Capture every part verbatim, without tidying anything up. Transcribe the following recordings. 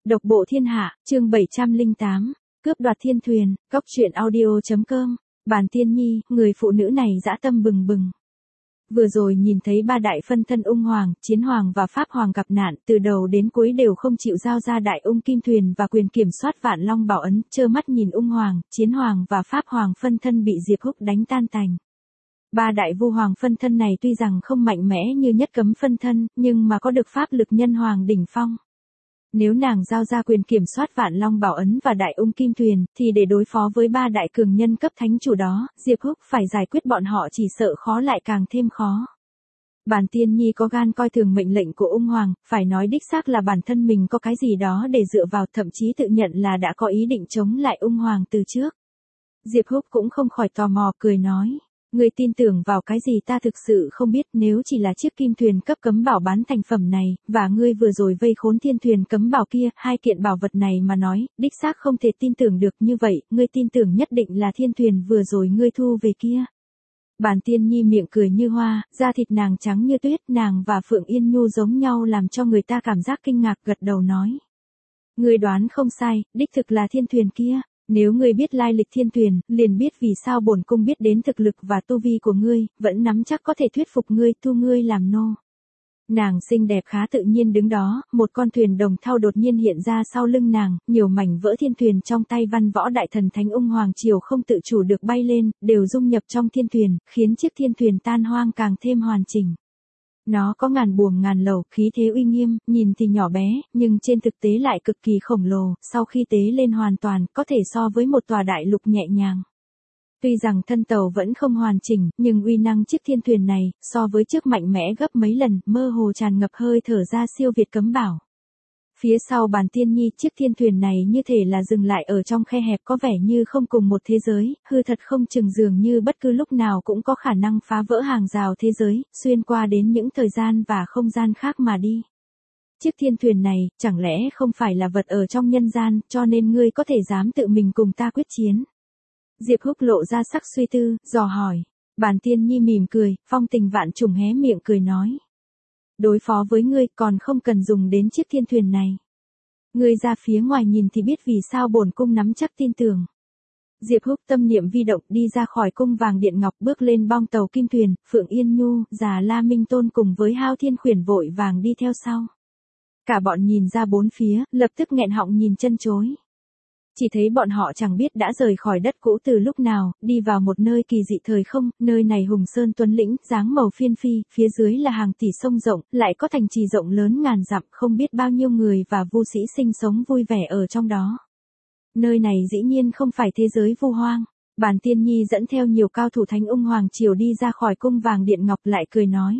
Độc bộ thiên hạ, chương bảy trăm lẻ tám, cướp đoạt thiên thuyền, góc truyện audio.com, Bàn Tiên Nhi, người phụ nữ này dã tâm bừng bừng. Vừa rồi nhìn thấy ba đại phân thân ung hoàng, chiến hoàng và pháp hoàng gặp nạn, từ đầu đến cuối đều không chịu giao ra đại ung kim thuyền và quyền kiểm soát vạn long bảo ấn, trơ mắt nhìn ung hoàng, chiến hoàng và pháp hoàng phân thân bị Diệp Húc đánh tan tành. Ba đại vu hoàng phân thân này tuy rằng không mạnh mẽ như nhất cấm phân thân, nhưng mà có được pháp lực nhân hoàng đỉnh phong. Nếu nàng giao ra quyền kiểm soát vạn long bảo ấn và đại ung kim thuyền, thì để đối phó với ba đại cường nhân cấp thánh chủ đó, Diệp Húc phải giải quyết bọn họ chỉ sợ khó lại càng thêm khó. Bàn Tiên Nhi có gan coi thường mệnh lệnh của ung hoàng, phải nói đích xác là bản thân mình có cái gì đó để dựa vào, thậm chí tự nhận là đã có ý định chống lại ung hoàng từ trước. Diệp Húc cũng không khỏi tò mò, cười nói. Ngươi tin tưởng vào cái gì ta thực sự không biết, nếu chỉ là chiếc kim thuyền cấp cấm bảo bán thành phẩm này, và ngươi vừa rồi vây khốn thiên thuyền cấm bảo kia, hai kiện bảo vật này mà nói, đích xác không thể tin tưởng được. Như vậy, ngươi tin tưởng nhất định là thiên thuyền vừa rồi ngươi thu về kia. Bàn Tiên Nhi miệng cười như hoa, da thịt nàng trắng như tuyết, nàng và Phượng Yên Nhu giống nhau làm cho người ta cảm giác kinh ngạc, gật đầu nói. Ngươi đoán không sai, đích thực là thiên thuyền kia. Nếu ngươi biết lai lịch thiên thuyền, liền biết vì sao bổn cung biết đến thực lực và tu vi của ngươi, vẫn nắm chắc có thể thuyết phục ngươi, thu ngươi làm nô. Nàng xinh đẹp khá tự nhiên đứng đó, một con thuyền đồng thau đột nhiên hiện ra sau lưng nàng, nhiều mảnh vỡ thiên thuyền trong tay văn võ đại thần thánh ung hoàng triều không tự chủ được bay lên, đều dung nhập trong thiên thuyền, khiến chiếc thiên thuyền tan hoang càng thêm hoàn chỉnh. Nó có ngàn buồm ngàn lầu, khí thế uy nghiêm, nhìn thì nhỏ bé, nhưng trên thực tế lại cực kỳ khổng lồ, sau khi tế lên hoàn toàn, có thể so với một tòa đại lục nhẹ nhàng. Tuy rằng thân tàu vẫn không hoàn chỉnh, nhưng uy năng chiếc thiên thuyền này, so với trước mạnh mẽ gấp mấy lần, mơ hồ tràn ngập hơi thở ra siêu việt cấm bảo. Phía sau Bàn Tiên Nhi, chiếc thiên thuyền này như thể là dừng lại ở trong khe hẹp, có vẻ như không cùng một thế giới, hư thật không chừng, dường như bất cứ lúc nào cũng có khả năng phá vỡ hàng rào thế giới, xuyên qua đến những thời gian và không gian khác mà đi. Chiếc thiên thuyền này, chẳng lẽ không phải là vật ở trong nhân gian, cho nên ngươi có thể dám tự mình cùng ta quyết chiến? Diệp Húc lộ ra sắc suy tư, dò hỏi. Bàn Tiên Nhi mỉm cười, phong tình vạn trùng hé miệng cười nói. Đối phó với ngươi còn không cần dùng đến chiếc thiên thuyền này. Ngươi ra phía ngoài nhìn thì biết vì sao bổn cung nắm chắc tin tưởng. Diệp Húc tâm niệm vi động đi ra khỏi cung vàng điện ngọc, bước lên bong tàu kim thuyền, Phượng Yên Nhu, Già La Minh Tôn cùng với Hao Thiên Khuyển vội vàng đi theo sau. Cả bọn nhìn ra bốn phía, lập tức nghẹn họng nhìn chân chối. Chỉ thấy bọn họ chẳng biết đã rời khỏi đất cũ từ lúc nào, đi vào một nơi kỳ dị thời không, nơi này hùng sơn tuấn lĩnh, dáng màu phiên phi, phía dưới là hàng tỷ sông rộng, lại có thành trì rộng lớn ngàn dặm, không biết bao nhiêu người và vu sĩ sinh sống vui vẻ ở trong đó. Nơi này dĩ nhiên không phải thế giới vu hoang. Bàn Tiên Nhi dẫn theo nhiều cao thủ thánh ung hoàng triều đi ra khỏi cung vàng điện ngọc, lại cười nói.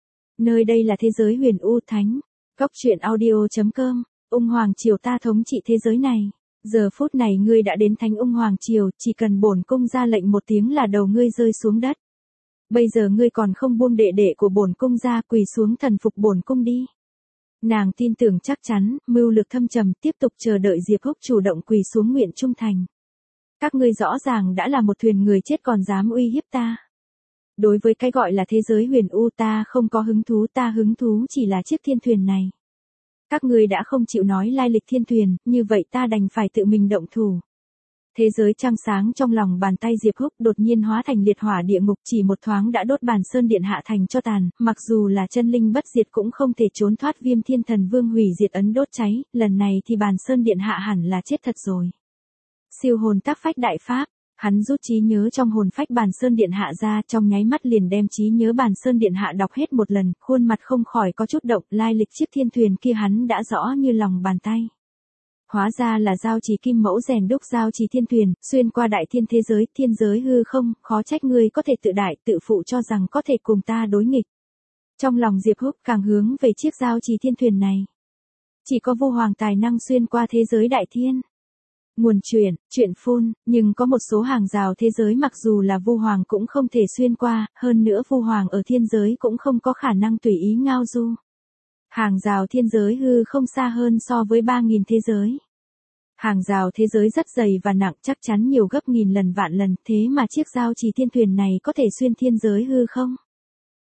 Nơi đây là thế giới huyền u thánh. Góc truyện audio.com, ung hoàng triều ta thống trị thế giới này. Giờ phút này ngươi đã đến thánh ung hoàng triều, chỉ cần bổn cung ra lệnh một tiếng là đầu ngươi rơi xuống đất. Bây giờ ngươi còn không buông đệ đệ của bổn cung ra, quỳ xuống thần phục bổn cung đi. Nàng tin tưởng chắc chắn, mưu lược thâm trầm, tiếp tục chờ đợi Diệp Húc chủ động quỳ xuống nguyện trung thành. Các ngươi rõ ràng đã là một thuyền người chết còn dám uy hiếp ta. Đối với cái gọi là thế giới huyền u ta không có hứng thú, ta hứng thú chỉ là chiếc thiên thuyền này. Các ngươi đã không chịu nói lai lịch thiên thuyền, như vậy ta đành phải tự mình động thủ. Thế giới trăng sáng trong lòng bàn tay Diệp Húc đột nhiên hóa thành liệt hỏa địa ngục, chỉ một thoáng đã đốt bàn sơn điện hạ thành cho tàn, mặc dù là chân linh bất diệt cũng không thể trốn thoát Viêm Thiên Thần Vương hủy diệt ấn đốt cháy, lần này thì bàn sơn điện hạ hẳn là chết thật rồi. Siêu hồn tác phách đại pháp. Hắn rút trí nhớ trong hồn phách bàn sơn điện hạ ra, trong nháy mắt liền đem trí nhớ bàn sơn điện hạ đọc hết một lần, khuôn mặt không khỏi có chút động, lai lịch chiếc thiên thuyền kia hắn đã rõ như lòng bàn tay. Hóa ra là giao trì kim mẫu rèn đúc giao trì thiên thuyền, xuyên qua đại thiên thế giới, thiên giới hư không, khó trách ngươi có thể tự đại, tự phụ cho rằng có thể cùng ta đối nghịch. Trong lòng Diệp Húc càng hướng về chiếc giao trì thiên thuyền này. Chỉ có vô hoàng tài năng xuyên qua thế giới đại thiên. Nguồn truyện, truyện phun, nhưng có một số hàng rào thế giới mặc dù là vu hoàng cũng không thể xuyên qua, hơn nữa vu hoàng ở thiên giới cũng không có khả năng tùy ý ngao du. Hàng rào thiên giới hư không xa hơn so với ba nghìn thế giới. Hàng rào thế giới rất dày và nặng, chắc chắn nhiều gấp nghìn lần vạn lần, thế mà chiếc giao trì thiên thuyền này có thể xuyên thiên giới hư không?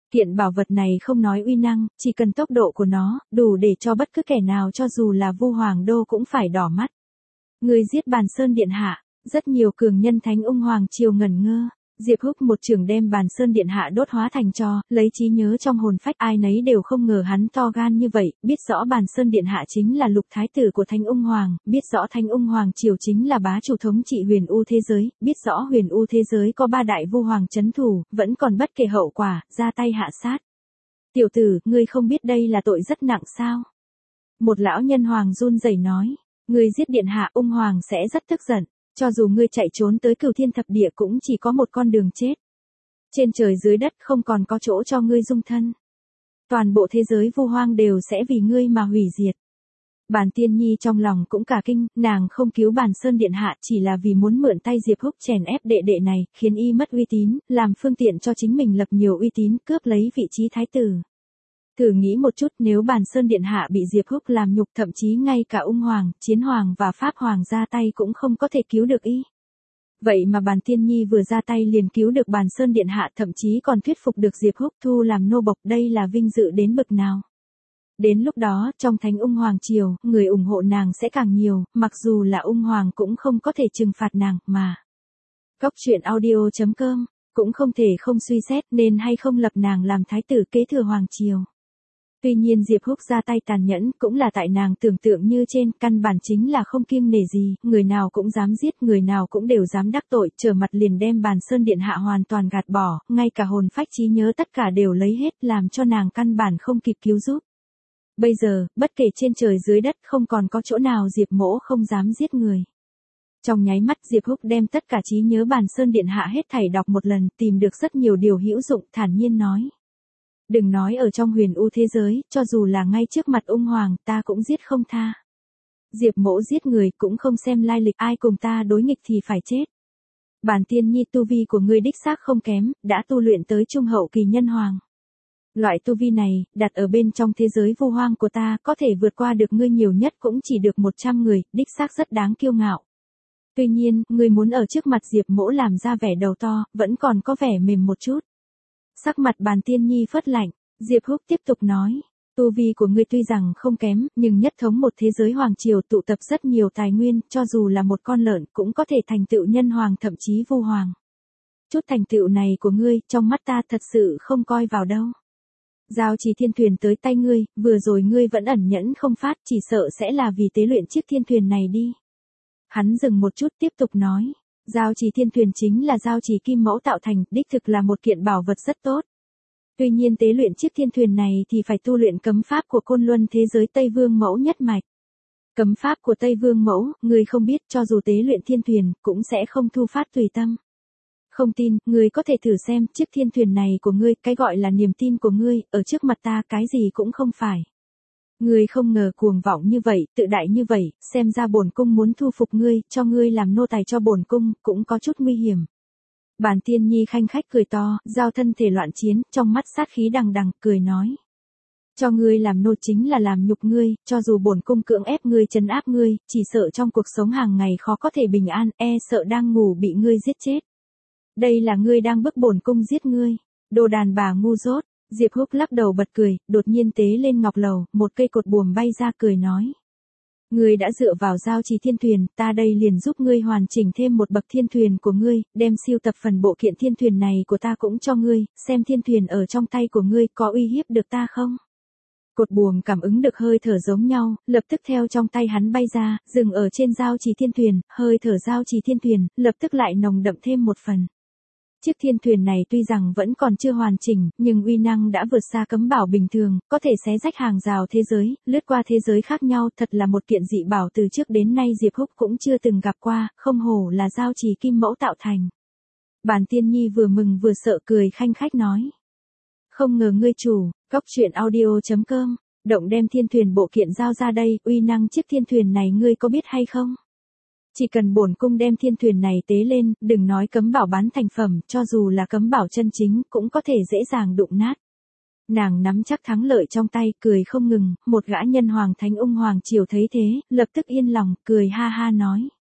Kiện bảo vật này không nói uy năng, chỉ cần tốc độ của nó, đủ để cho bất cứ kẻ nào cho dù là Vu Hoàng Đô cũng phải đỏ mắt. Người giết Bàn Sơn Điện Hạ, rất nhiều cường nhân Thánh Ung Hoàng triều ngẩn ngơ. Diệp Húc một trường đem Bàn Sơn Điện Hạ đốt hóa thành tro, lấy trí nhớ trong hồn phách, ai nấy đều không ngờ hắn to gan như vậy, biết rõ Bàn Sơn Điện Hạ chính là lục thái tử của Thánh Ung Hoàng, biết rõ Thánh Ung Hoàng triều chính là bá chủ thống trị huyền u thế giới, biết rõ huyền u thế giới có ba đại vu hoàng chấn thủ, vẫn còn bất kể hậu quả, ra tay hạ sát. Tiểu tử, ngươi không biết đây là tội rất nặng sao? Một lão nhân hoàng run rẩy nói, ngươi giết Điện Hạ, Ung Hoàng sẽ rất tức giận. Cho dù ngươi chạy trốn tới Cửu Thiên Thập Địa cũng chỉ có một con đường chết. Trên trời dưới đất không còn có chỗ cho ngươi dung thân. Toàn bộ thế giới vu hoang đều sẽ vì ngươi mà hủy diệt. Bàn Tiên Nhi trong lòng cũng cả kinh, nàng không cứu Bàn Sơn Điện Hạ chỉ là vì muốn mượn tay Diệp Húc chèn ép đệ đệ này, khiến y mất uy tín, làm phương tiện cho chính mình lập nhiều uy tín, cướp lấy vị trí thái tử. Thử nghĩ một chút, nếu Bàn Sơn Điện Hạ bị Diệp Húc làm nhục, thậm chí ngay cả Ung Hoàng, Chiến Hoàng và Pháp Hoàng ra tay cũng không có thể cứu được y. Vậy mà Bàn Tiên Nhi vừa ra tay liền cứu được Bàn Sơn Điện Hạ, thậm chí còn thuyết phục được Diệp Húc thu làm nô bộc, đây là vinh dự đến bậc nào. Đến lúc đó, trong Thánh Ung Hoàng triều, người ủng hộ nàng sẽ càng nhiều, mặc dù là Ung Hoàng cũng không có thể trừng phạt nàng, mà. Góc truyện audio chấm com, cũng không thể không suy xét nên hay không lập nàng làm thái tử kế thừa Hoàng triều. Tuy nhiên Diệp Húc ra tay tàn nhẫn cũng là tại nàng tưởng tượng như trên, căn bản chính là không kiêng nể gì, người nào cũng dám giết, người nào cũng đều dám đắc tội, trở mặt liền đem Bàn Sơn Điện Hạ hoàn toàn gạt bỏ, ngay cả hồn phách trí nhớ tất cả đều lấy hết, làm cho nàng căn bản không kịp cứu giúp. Bây giờ, bất kể trên trời dưới đất không còn có chỗ nào Diệp Mỗ không dám giết người. Trong nháy mắt Diệp Húc đem tất cả trí nhớ Bàn Sơn Điện Hạ hết thảy đọc một lần, tìm được rất nhiều điều hữu dụng, thản nhiên nói. Đừng nói ở trong huyền u thế giới, cho dù là ngay trước mặt Ung Hoàng, ta cũng giết không tha. Diệp Mỗ giết người cũng không xem lai lịch, ai cùng ta đối nghịch thì phải chết. Bàn Tiên Nhi, tu vi của ngươi đích xác không kém, đã tu luyện tới trung hậu kỳ nhân hoàng. Loại tu vi này, đặt ở bên trong thế giới vu hoang của ta, có thể vượt qua được ngươi nhiều nhất cũng chỉ được một trăm người, đích xác rất đáng kiêu ngạo. Tuy nhiên, ngươi muốn ở trước mặt Diệp Mỗ làm ra vẻ đầu to, vẫn còn có vẻ mềm một chút. Sắc mặt Bàn Tiên Nhi phớt lạnh, Diệp Húc tiếp tục nói, tu vi của ngươi tuy rằng không kém, nhưng nhất thống một thế giới hoàng triều tụ tập rất nhiều tài nguyên, cho dù là một con lợn cũng có thể thành tựu nhân hoàng thậm chí vu hoàng. Chút thành tựu này của ngươi, trong mắt ta thật sự không coi vào đâu. Giao Trì Thiên Thuyền tới tay ngươi, vừa rồi ngươi vẫn ẩn nhẫn không phát, chỉ sợ sẽ là vì tế luyện chiếc thiên thuyền này đi. Hắn dừng một chút tiếp tục nói. Giao Trì Thiên Thuyền chính là giao trì kim mẫu tạo thành, đích thực là một kiện bảo vật rất tốt. Tuy nhiên tế luyện chiếc thiên thuyền này thì phải tu luyện cấm pháp của Côn Luân thế giới Tây Vương Mẫu nhất mạch. Cấm pháp của Tây Vương Mẫu, người không biết, cho dù tế luyện thiên thuyền, cũng sẽ không thu phát tùy tâm. Không tin, ngươi có thể thử xem, chiếc thiên thuyền này của ngươi, cái gọi là niềm tin của ngươi, ở trước mặt ta cái gì cũng không phải. Ngươi không ngờ cuồng vọng như vậy, tự đại như vậy, xem ra bổn cung muốn thu phục ngươi, cho ngươi làm nô tài cho bổn cung, cũng có chút nguy hiểm. Bàn Tiên Nhi khanh khách cười to, giao thân thể loạn chiến, trong mắt sát khí đằng đằng, cười nói. Cho ngươi làm nô chính là làm nhục ngươi, cho dù bổn cung cưỡng ép ngươi trấn áp ngươi, chỉ sợ trong cuộc sống hàng ngày khó có thể bình an, e sợ đang ngủ bị ngươi giết chết. Đây là ngươi đang bức bổn cung giết ngươi, đồ đàn bà ngu dốt. Diệp Húc lắc đầu bật cười, đột nhiên tế lên ngọc lầu, một cây cột buồm bay ra cười nói. Ngươi đã dựa vào giao trì thiên thuyền, ta đây liền giúp ngươi hoàn chỉnh thêm một bậc thiên thuyền của ngươi, đem siêu tập phần bộ kiện thiên thuyền này của ta cũng cho ngươi, xem thiên thuyền ở trong tay của ngươi có uy hiếp được ta không? Cột buồm cảm ứng được hơi thở giống nhau, lập tức theo trong tay hắn bay ra, dừng ở trên giao trì thiên thuyền, hơi thở giao trì thiên thuyền, lập tức lại nồng đậm thêm một phần. Chiếc thiên thuyền này tuy rằng vẫn còn chưa hoàn chỉnh, nhưng uy năng đã vượt xa cấm bảo bình thường, có thể xé rách hàng rào thế giới, lướt qua thế giới khác nhau, thật là một kiện dị bảo từ trước đến nay Diệp Húc cũng chưa từng gặp qua, không hổ là giao trì kim mẫu tạo thành. Bàn Tiên Nhi vừa mừng vừa sợ cười khanh khách nói. Không ngờ ngươi chủ, góc truyện audio chấm com, động đem thiên thuyền bộ kiện giao ra đây, uy năng chiếc thiên thuyền này ngươi có biết hay không? Chỉ cần bổn cung đem thiên thuyền này tế lên, đừng nói cấm bảo bán thành phẩm, cho dù là cấm bảo chân chính, cũng có thể dễ dàng đụng nát. Nàng nắm chắc thắng lợi trong tay, cười không ngừng, một gã nhân hoàng Thánh Ung Hoàng triều thấy thế, lập tức yên lòng, cười ha ha nói.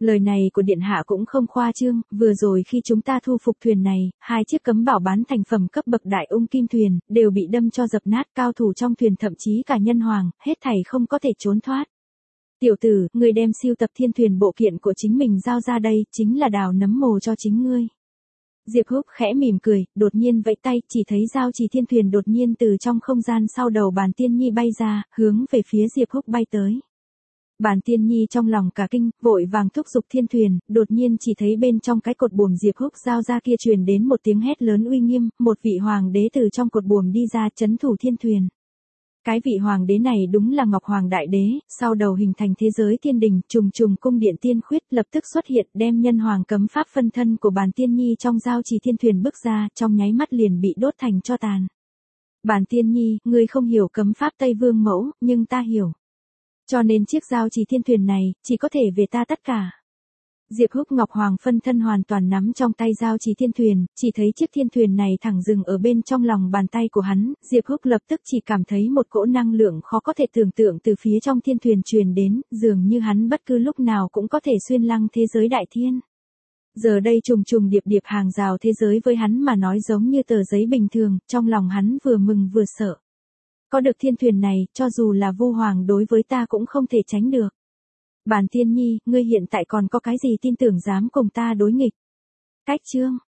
Lời này của điện hạ cũng không khoa trương, vừa rồi khi chúng ta thu phục thuyền này, hai chiếc cấm bảo bán thành phẩm cấp bậc đại ung kim thuyền, đều bị đâm cho dập nát, cao thủ trong thuyền thậm chí cả nhân hoàng, hết thảy không có thể trốn thoát. Tiểu tử, ngươi đem siêu tập thiên thuyền bộ kiện của chính mình giao ra đây, chính là đào nấm mồ cho chính ngươi. Diệp Húc khẽ mỉm cười, đột nhiên vẫy tay, chỉ thấy giao trì thiên thuyền đột nhiên từ trong không gian sau đầu Bàn Tiên Nhi bay ra, hướng về phía Diệp Húc bay tới. Bàn Tiên Nhi trong lòng cả kinh, vội vàng thúc giục thiên thuyền, đột nhiên chỉ thấy bên trong cái cột buồm Diệp Húc giao ra kia truyền đến một tiếng hét lớn uy nghiêm, một vị hoàng đế từ trong cột buồm đi ra trấn thủ thiên thuyền. Cái vị hoàng đế này đúng là Ngọc Hoàng Đại Đế, sau đầu hình thành thế giới thiên đình, trùng trùng cung điện tiên khuyết lập tức xuất hiện đem nhân hoàng cấm pháp phân thân của Bàn Tiên Nhi trong giao trì thiên thuyền bước ra, trong nháy mắt liền bị đốt thành tro tàn. Bàn Tiên Nhi, ngươi không hiểu cấm pháp Tây Vương mẫu, nhưng ta hiểu. Cho nên chiếc giao trì thiên thuyền này, chỉ có thể về ta tất cả. Diệp Húc Ngọc Hoàng phân thân hoàn toàn nắm trong tay giao trì thiên thuyền, chỉ thấy chiếc thiên thuyền này thẳng dừng ở bên trong lòng bàn tay của hắn, Diệp Húc lập tức chỉ cảm thấy một cỗ năng lượng khó có thể tưởng tượng từ phía trong thiên thuyền truyền đến, dường như hắn bất cứ lúc nào cũng có thể xuyên lăng thế giới đại thiên. Giờ đây trùng trùng điệp điệp hàng rào thế giới với hắn mà nói giống như tờ giấy bình thường, trong lòng hắn vừa mừng vừa sợ. Có được thiên thuyền này, cho dù là Vu Hoàng đối với ta cũng không thể tránh được. Bàn Tiên Nhi, ngươi hiện tại còn có cái gì tin tưởng dám cùng ta đối nghịch? Cách chương